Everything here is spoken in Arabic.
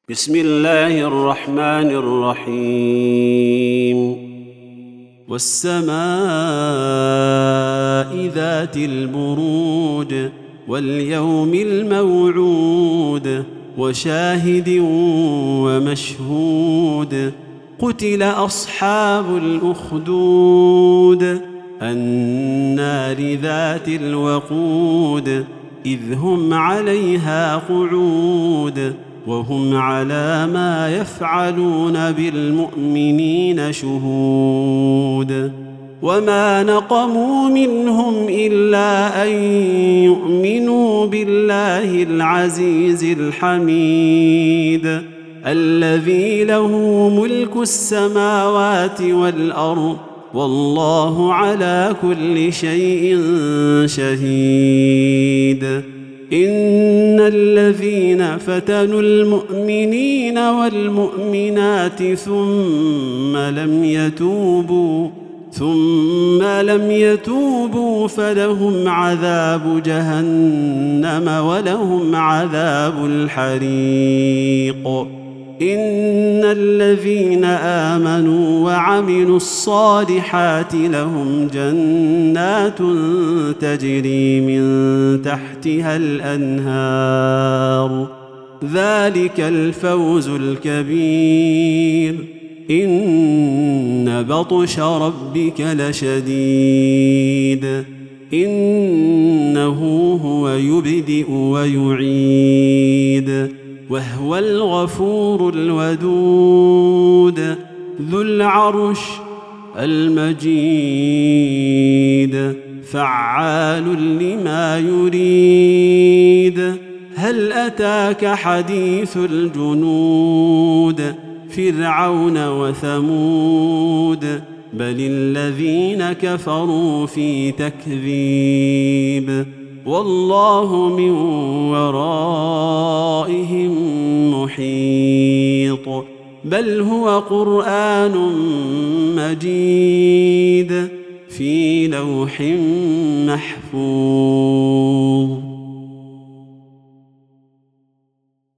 بسم الله الرحمن الرحيم والسماء ذات البروج واليوم الموعود وشاهد ومشهود قتل أصحاب الأخدود النار ذات الوقود إذ هم عليها قعود وهم على ما يفعلون بالمؤمنين شهود وما نقموا منهم إلا أن يؤمنوا بالله العزيز الحميد الذي له ملك السماوات والأرض والله على كل شيء شهيد إن الذين فتنوا المؤمنين والمؤمنات ثم لم يتوبوا فلهم عذاب جهنم ولهم عذاب الحريق إن الذين آمنوا وعملوا الصالحات لهم جنات تجري من تحتها الأنهار ذلك الفوز الكبير إن بطش ربك لشديد إنه هو يبدئ ويعيد وهو الغفور الودود ذو العرش المجيد فعال لما يريد هل أتاك حديث الجنود فرعون وثمود بل الذين كفروا في تكذيب والله من ورائهم محيط بل هو قرآن مجيد في لوح محفوظ.